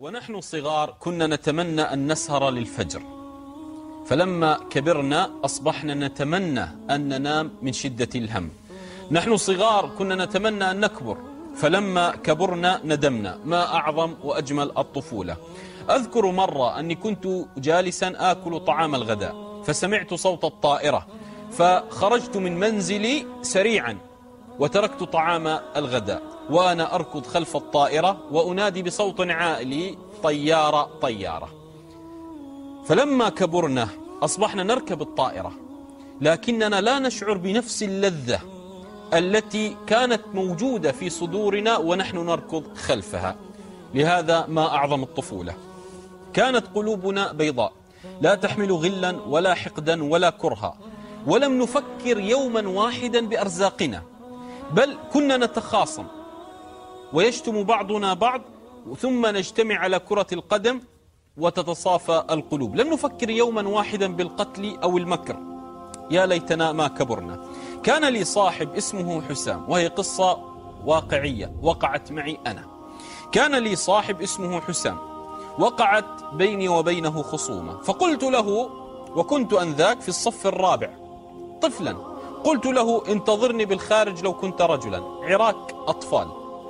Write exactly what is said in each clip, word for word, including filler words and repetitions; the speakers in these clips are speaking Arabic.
ونحن صغار كنا نتمنى أن نسهر للفجر، فلما كبرنا أصبحنا نتمنى أن ننام من شدة الهم. نحن صغار كنا نتمنى أن نكبر، فلما كبرنا ندمنا. ما أعظم وأجمل الطفولة. أذكر مرة أني كنت جالسا آكل طعام الغداء، فسمعت صوت الطائرة، فخرجت من منزلي سريعا وتركت طعام الغداء وأنا أركض خلف الطائرة وأنادي بصوت عالي: طيارة طيارة. فلما كبرنا أصبحنا نركب الطائرة، لكننا لا نشعر بنفس اللذة التي كانت موجودة في صدورنا ونحن نركض خلفها. لهذا ما أعظم الطفولة. كانت قلوبنا بيضاء، لا تحمل غلا ولا حقدا ولا كرها، ولم نفكر يوما واحدا بأرزاقنا، بل كنا نتخاصم ويشتم بعضنا بعض، ثم نجتمع على كرة القدم وتتصافى القلوب. لم نفكر يوما واحدا بالقتل أو المكر. يا ليتنا ما كبرنا. كان لي صاحب اسمه حسام، وهي قصة واقعية وقعت معي أنا. كان لي صاحب اسمه حسام، وقعت بيني وبينه خصومة، فقلت له، وكنت أنذاك في الصف الرابع طفلا، قلت له: انتظرني بالخارج لو كنت رجلا. عراك أطفال.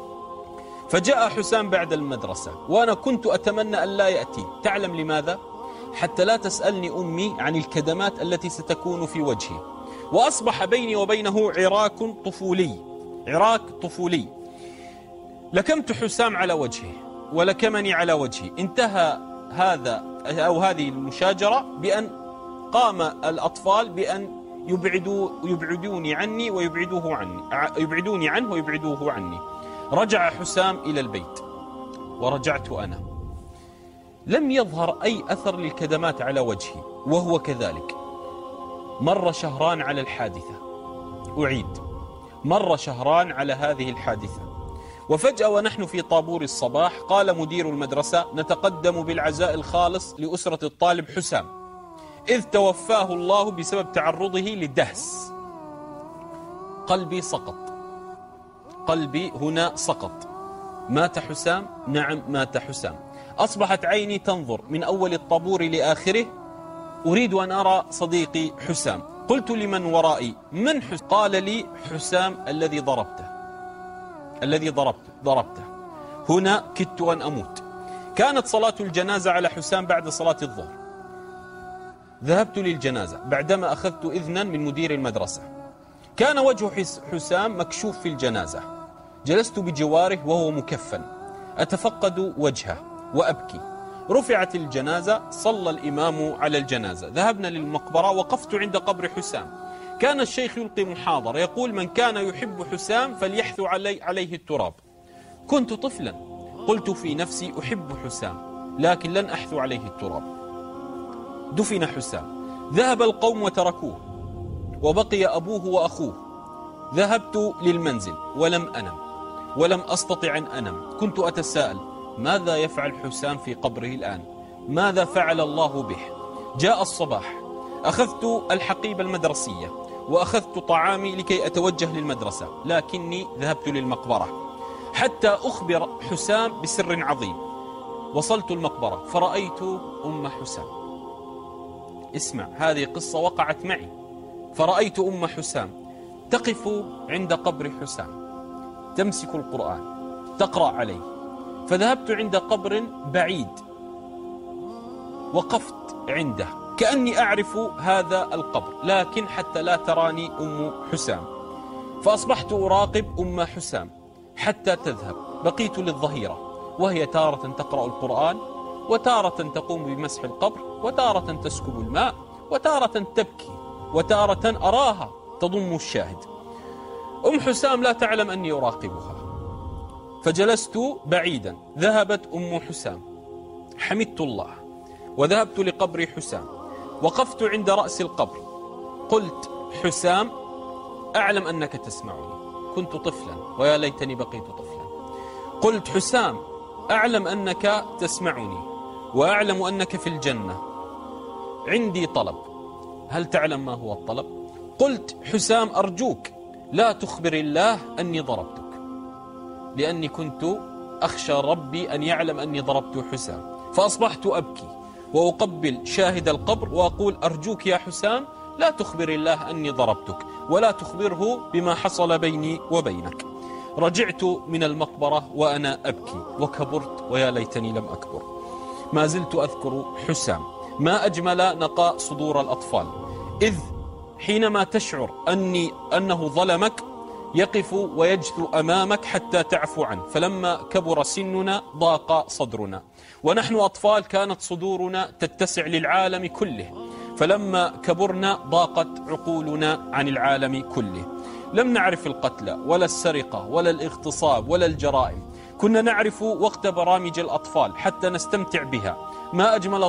فجاء حسام بعد المدرسة، وأنا كنت أتمنى أن لا يأتي. تعلم لماذا؟ حتى لا تسألني أمي عن الكدمات التي ستكون في وجهي. وأصبح بيني وبينه عراك طفولي، عراك طفولي. لكمت حسام على وجهه ولكمني على وجهي. انتهى هذا أو هذه المشاجرة بأن قام الأطفال بأن يبعدوا يبعدوني عني ويبعدوه عني يبعدوني عنه ويبعدوه عني. رجع حسام إلى البيت ورجعت أنا. لم يظهر أي أثر للكدمات على وجهي، وهو كذلك. مر شهران على الحادثة، أعيد، مر شهران على هذه الحادثة، وفجأة ونحن في طابور الصباح قال مدير المدرسة: نتقدم بالعزاء الخالص لأسرة الطالب حسام، إذ توفاه الله بسبب تعرضه للدهس. قلبي سقط، قلبي هنا سقط. مات حسام؟ نعم مات حسام. أصبحت عيني تنظر من أول الطابور لآخره، أريد أن أرى صديقي حسام. قلت لمن ورائي: من حسام؟ قال لي: حسام الذي ضربته، الذي ضربته ضربته هنا كدت أن أموت. كانت صلاة الجنازة على حسام بعد صلاة الظهر. ذهبت للجنازة بعدما أخذت إذنا من مدير المدرسة. كان وجه حسام مكشوف في الجنازة. جلست بجواره وهو مكفن، أتفقد وجهه وأبكي. رفعت الجنازة، صلى الإمام على الجنازة، ذهبنا للمقبرة، وقفت عند قبر حسام. كان الشيخ يلقي محاضرة يقول: من كان يحب حسام فليحث علي عليه التراب. كنت طفلا، قلت في نفسي: أحب حسام لكن لن أحث عليه التراب. دفن حسام، ذهب القوم وتركوه، وبقي أبوه وأخوه. ذهبت للمنزل ولم أنم، ولم أستطع أن أنم. كنت أتساءل: ماذا يفعل حسام في قبره الآن؟ ماذا فعل الله به؟ جاء الصباح، أخذت الحقيبة المدرسية وأخذت طعامي لكي أتوجه للمدرسة، لكني ذهبت للمقبرة حتى أخبر حسام بسر عظيم. وصلت المقبرة فرأيت أم حسام. اسمع، هذه قصة وقعت معي. فرأيت أم حسام تقف عند قبر حسام، تمسك القرآن تقرأ عليه. فذهبت عند قبر بعيد، وقفت عنده كأني أعرف هذا القبر، لكن حتى لا تراني أم حسام. فأصبحت أراقب أم حسام حتى تذهب. بقيت للظهيرة وهي تارة تقرأ القرآن، وتارة تقوم بمسح القبر، وتارة تسكب الماء، وتارة تبكي، وتارة أراها تضم الشاهد. أم حسام لا تعلم أني أراقبها. فجلست بعيدا. ذهبت أم حسام، حمدت الله، وذهبت لقبر حسام. وقفت عند رأس القبر، قلت: حسام، أعلم أنك تسمعني. كنت طفلا، ويا ليتني بقيت طفلا. قلت: حسام، أعلم أنك تسمعني، وأعلم أنك في الجنة. عندي طلب، هل تعلم ما هو الطلب؟ قلت: حسام، أرجوك لا تخبر الله أني ضربتك، لأني كنت أخشى ربي أن يعلم أني ضربت حسام، فأصبحت أبكي وأقبل شاهد القبر وأقول أرجوك يا حسام لا تخبر الله أني ضربتك ولا تخبره بما حصل بيني وبينك. رجعت من المقبرة وأنا أبكي وكبرت ويا ليتني لم أكبر. ما زلت أذكر حسام. ما أجمل نقاء صدور الأطفال، إذ حينما تشعر أني أنه ظلمك يقف ويجثو أمامك حتى تعفو عنه. فلما كبر سننا ضاق صدرنا، ونحن أطفال كانت صدورنا تتسع للعالم كله، فلما كبرنا ضاقت عقولنا عن العالم كله. لم نعرف القتل ولا السرقة ولا الاغتصاب ولا الجرائم، كنا نعرف وقت برامج الأطفال حتى نستمتع بها. ما أجمل